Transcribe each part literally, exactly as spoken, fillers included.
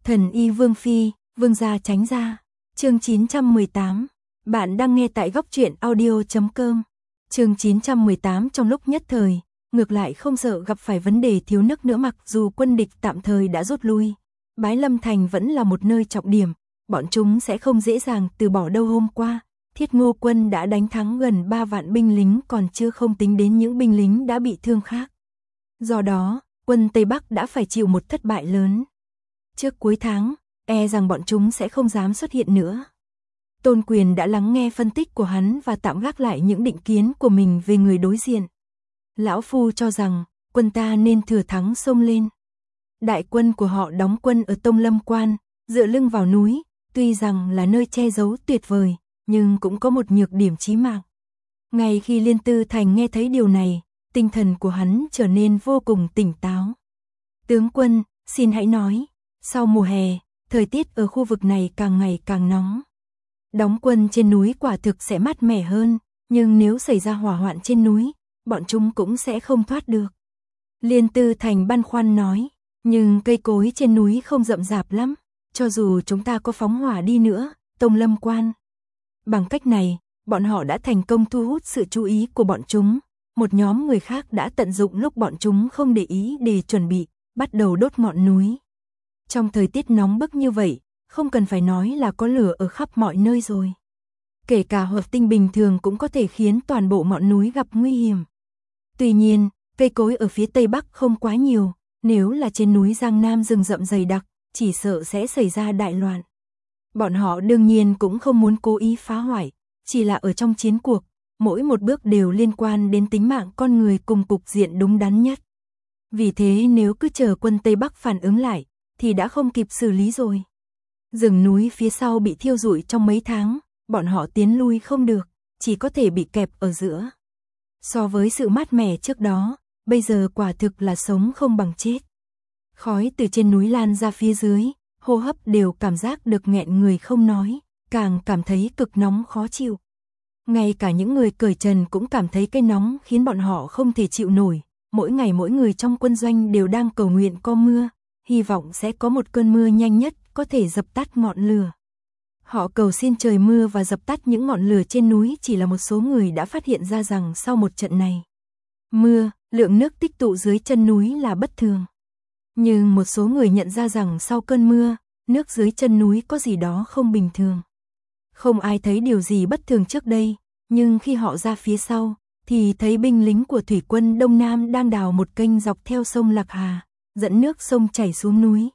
Thần y Vương Phi, Vương gia tránh ra. Chương chín trăm mười tám. Bạn đang nghe tại góc truyện audio chấm com. Chương chín trăm mười tám. Trong lúc nhất thời, ngược lại không sợ gặp phải vấn đề thiếu nước nữa, mặc dù quân địch tạm thời đã rút lui. Bái Lâm Thành vẫn là một nơi trọng điểm, bọn chúng sẽ không dễ dàng từ bỏ đâu. Hôm qua, Thiết Ngô quân đã đánh thắng gần ba vạn binh lính, còn chưa không tính đến những binh lính đã bị thương khác. Do đó, quân Tây Bắc đã phải chịu một thất bại lớn. Trước cuối tháng, e rằng bọn chúng sẽ không dám xuất hiện nữa. Tôn Quyền đã lắng nghe phân tích của hắn và tạm gác lại những định kiến của mình về người đối diện. Lão Phu cho rằng, quân ta nên thừa thắng xông lên. Đại quân của họ đóng quân ở Tông Lâm Quan, dựa lưng vào núi, tuy rằng là nơi che giấu tuyệt vời, nhưng cũng có một nhược điểm chí mạng. Ngay khi Liên Tư Thành nghe thấy điều này, tinh thần của hắn trở nên vô cùng tỉnh táo. Tướng quân, xin hãy nói, sau mùa hè, thời tiết ở khu vực này càng ngày càng nóng. Đóng quân trên núi quả thực sẽ mát mẻ hơn, nhưng nếu xảy ra hỏa hoạn trên núi, bọn chúng cũng sẽ không thoát được. Liên Tư Thành băn khoăn nói, nhưng cây cối trên núi không rậm rạp lắm, cho dù chúng ta có phóng hỏa đi nữa, Tông Lâm Quan. Bằng cách này, bọn họ đã thành công thu hút sự chú ý của bọn chúng. Một nhóm người khác đã tận dụng lúc bọn chúng không để ý để chuẩn bị, bắt đầu đốt ngọn núi. Trong thời tiết nóng bức như vậy, không cần phải nói là có lửa ở khắp mọi nơi rồi. Kể cả hợp tinh bình thường cũng có thể khiến toàn bộ ngọn núi gặp nguy hiểm. Tuy nhiên, cây cối ở phía Tây Bắc không quá nhiều, nếu là trên núi Giang Nam rừng rậm dày đặc, chỉ sợ sẽ xảy ra đại loạn. Bọn họ đương nhiên cũng không muốn cố ý phá hoại, chỉ là ở trong chiến cuộc, mỗi một bước đều liên quan đến tính mạng con người cùng cục diện đúng đắn nhất. Vì thế nếu cứ chờ quân Tây Bắc phản ứng lại, thì đã không kịp xử lý rồi. Rừng núi phía sau bị thiêu rụi trong mấy tháng, bọn họ tiến lui không được, chỉ có thể bị kẹp ở giữa. So với sự mát mẻ trước đó, bây giờ quả thực là sống không bằng chết. Khói từ trên núi lan ra phía dưới, hô hấp đều cảm giác được nghẹn người không nói, càng cảm thấy cực nóng khó chịu. Ngay cả những người cởi trần cũng cảm thấy cái nóng khiến bọn họ không thể chịu nổi. Mỗi ngày mỗi người trong quân doanh đều đang cầu nguyện có mưa, hy vọng sẽ có một cơn mưa nhanh nhất có thể dập tắt ngọn lửa. Họ cầu xin trời mưa và dập tắt những ngọn lửa trên núi. Chỉ là một số người đã phát hiện ra rằng sau một trận này mưa, lượng nước tích tụ dưới chân núi là bất thường. Nhưng một số người nhận ra rằng sau cơn mưa, nước dưới chân núi có gì đó không bình thường. Không ai thấy điều gì bất thường trước đây, nhưng khi họ ra phía sau, thì thấy binh lính của thủy quân Đông Nam đang đào một kênh dọc theo sông Lạc Hà, dẫn nước sông chảy xuống núi.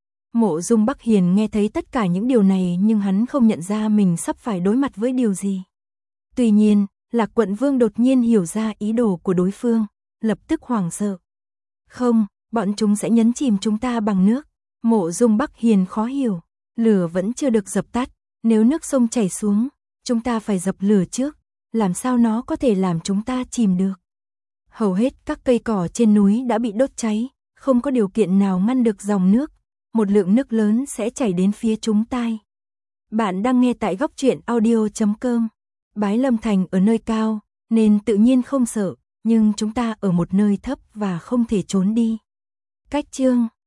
Mộ Dung Bắc Hiền nghe thấy tất cả những điều này, nhưng hắn không nhận ra mình sắp phải đối mặt với điều gì. Tuy nhiên, Lạc Quận Vương đột nhiên hiểu ra ý đồ của đối phương, lập tức hoảng sợ. Không, bọn chúng sẽ nhấn chìm chúng ta bằng nước. Mộ Dung Bắc Hiền khó hiểu, lửa vẫn chưa được dập tắt, nếu nước sông chảy xuống, chúng ta phải dập lửa trước, làm sao nó có thể làm chúng ta chìm được. Hầu hết các cây cỏ trên núi đã bị đốt cháy, không có điều kiện nào ngăn được dòng nước, một lượng nước lớn sẽ chảy đến phía chúng ta. Bạn đang nghe tại góc truyện audio chấm com. Bái Lâm Thành ở nơi cao, nên tự nhiên không sợ, nhưng chúng ta ở một nơi thấp và không thể trốn đi. Cách chương